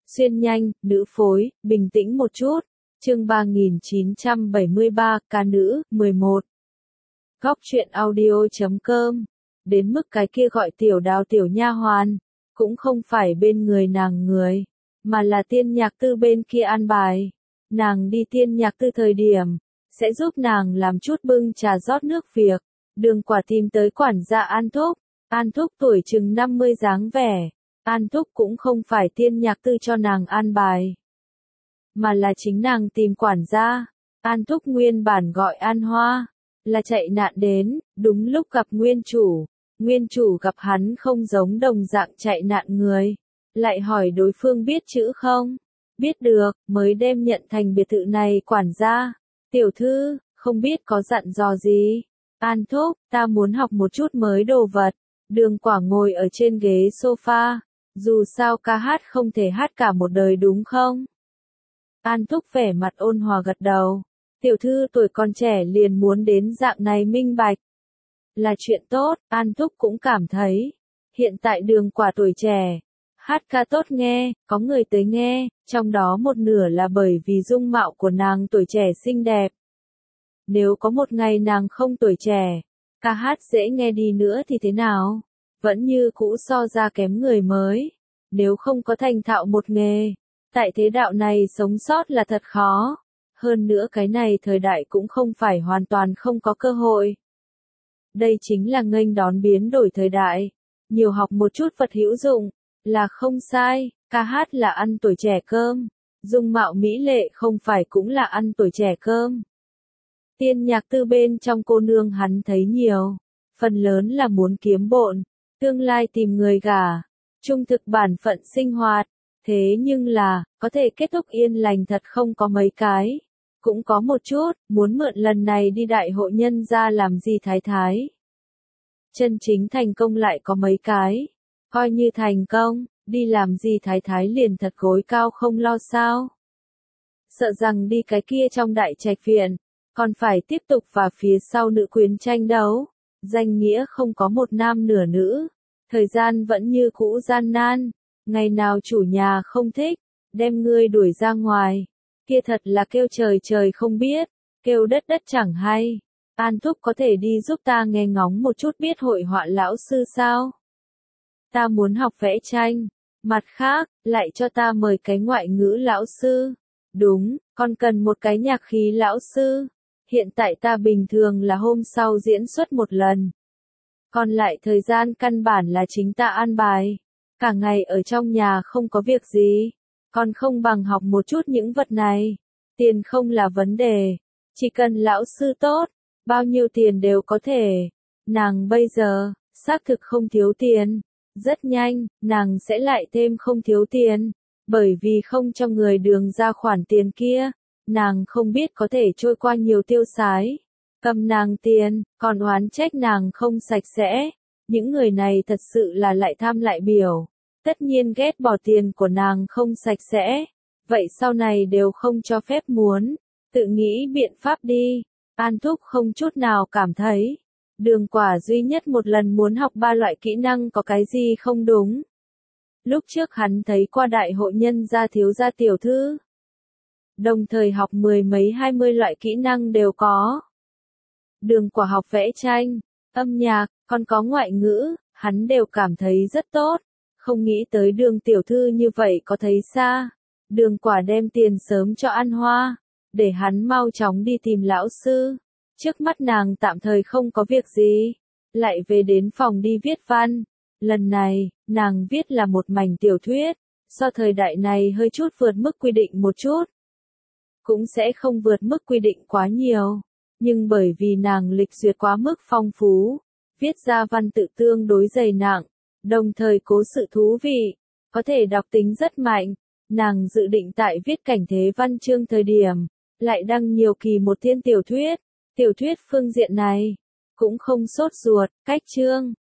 Xuyên nhanh, nữ phối, bình tĩnh một chút. Chương 3973, ca nữ, 11. Góc truyện audio.com. Đến mức cái kia gọi tiểu đào tiểu nha hoàn, cũng không phải bên người nàng người, mà là tiên nhạc tư bên kia an bài. Nàng đi tiên nhạc tư thời điểm, sẽ giúp nàng làm chút bưng trà rót nước việc. Đường Quả tìm tới quản gia An Thúc. An Thúc tuổi chừng 50 dáng vẻ. An Thúc cũng không phải tiên nhạc tư cho nàng an bài, mà là chính nàng tìm quản gia. An Thúc nguyên bản gọi An Hoa, là chạy nạn đến, đúng lúc gặp nguyên chủ. Nguyên chủ gặp hắn không giống đồng dạng chạy nạn người, lại hỏi đối phương biết chữ không? Biết được, mới đem nhận thành biệt thự này quản gia. Tiểu thư, không biết có dặn dò gì? An Thúc, ta muốn học một chút mới đồ vật. Đường Quả ngồi ở trên ghế sofa, dù sao ca hát không thể hát cả một đời đúng không? An Thúc vẻ mặt ôn hòa gật đầu. Tiểu thư tuổi còn trẻ liền muốn đến dạng này minh bạch, là chuyện tốt. An Thúc cũng cảm thấy, hiện tại Đường Quả tuổi trẻ, hát ca tốt nghe, có người tới nghe, trong đó một nửa là bởi vì dung mạo của nàng tuổi trẻ xinh đẹp. Nếu có một ngày nàng không tuổi trẻ, ca hát dễ nghe đi nữa thì thế nào? Vẫn như cũ so ra kém người mới. Nếu không có thành thạo một nghề, tại thế đạo này sống sót là thật khó. Hơn nữa cái này thời đại cũng không phải hoàn toàn không có cơ hội. Đây chính là nghênh đón biến đổi thời đại. Nhiều học một chút vật hữu dụng, là không sai. Ca hát là ăn tuổi trẻ cơm. Dung mạo mỹ lệ không phải cũng là ăn tuổi trẻ cơm. Tiên nhạc tư bên trong cô nương hắn thấy nhiều. Phần lớn là muốn kiếm bộn, tương lai tìm người gả, trung thực bản phận sinh hoạt. Thế nhưng là, có thể kết thúc yên lành thật không có mấy cái. Cũng có một chút, muốn mượn lần này đi đại hội nhân ra làm gì thái thái. Chân chính thành công lại có mấy cái. Coi như thành công, đi làm gì thái thái liền thật gối cao không lo sao. Sợ rằng đi cái kia trong đại trạch viện, còn phải tiếp tục và phía sau nữ quyến tranh đấu. Danh nghĩa không có một nam nửa nữ. Thời gian vẫn như cũ gian nan. Ngày nào chủ nhà không thích, đem ngươi đuổi ra ngoài. Kia thật là kêu trời trời không biết, kêu đất đất chẳng hay. An Thúc có thể đi giúp ta nghe ngóng một chút biết hội họa lão sư sao? Ta muốn học vẽ tranh. Mặt khác, lại cho ta mời cái ngoại ngữ lão sư. Đúng, con cần một cái nhạc khí lão sư. Hiện tại ta bình thường là hôm sau diễn xuất một lần. Còn lại thời gian căn bản là chính ta an bài. Cả ngày ở trong nhà không có việc gì. Còn không bằng học một chút những vật này. Tiền không là vấn đề. Chỉ cần lão sư tốt, bao nhiêu tiền đều có thể. Nàng bây giờ, xác thực không thiếu tiền. Rất nhanh, nàng sẽ lại thêm không thiếu tiền. Bởi vì không cho người Đường ra khoản tiền kia. Nàng không biết có thể trôi qua nhiều tiêu xái. Cầm nàng tiền, còn oán trách nàng không sạch sẽ. Những người này thật sự là lại tham lại biểu. Tất nhiên ghét bỏ tiền của nàng không sạch sẽ. Vậy sau này đều không cho phép muốn. Tự nghĩ biện pháp đi. An Thúc không chút nào cảm thấy. Đường Quả duy nhất một lần muốn học 3 loại kỹ năng có cái gì không đúng. Lúc trước hắn thấy qua đại hội nhân gia thiếu gia tiểu thư. Đồng thời học 10 mấy 20 loại kỹ năng đều có. Đường Quả học vẽ tranh, âm nhạc, còn có ngoại ngữ, hắn đều cảm thấy rất tốt. Không nghĩ tới Đường tiểu thư như vậy có thấy xa. Đường Quả đem tiền sớm cho An Hoa, để hắn mau chóng đi tìm lão sư. Trước mắt nàng tạm thời không có việc gì, lại về đến phòng đi viết văn. Lần này, nàng viết là một mảnh tiểu thuyết, so thời đại này hơi chút vượt mức quy định một chút. Cũng sẽ không vượt mức quy định quá nhiều, nhưng bởi vì nàng lịch duyệt quá mức phong phú, viết ra văn tự tương đối dày nặng, đồng thời cố sự thú vị, có thể đọc tính rất mạnh. Nàng dự định tại viết cảnh thế văn chương thời điểm, lại đăng nhiều kỳ một thiên tiểu thuyết phương diện này, cũng không sốt ruột, cách chương,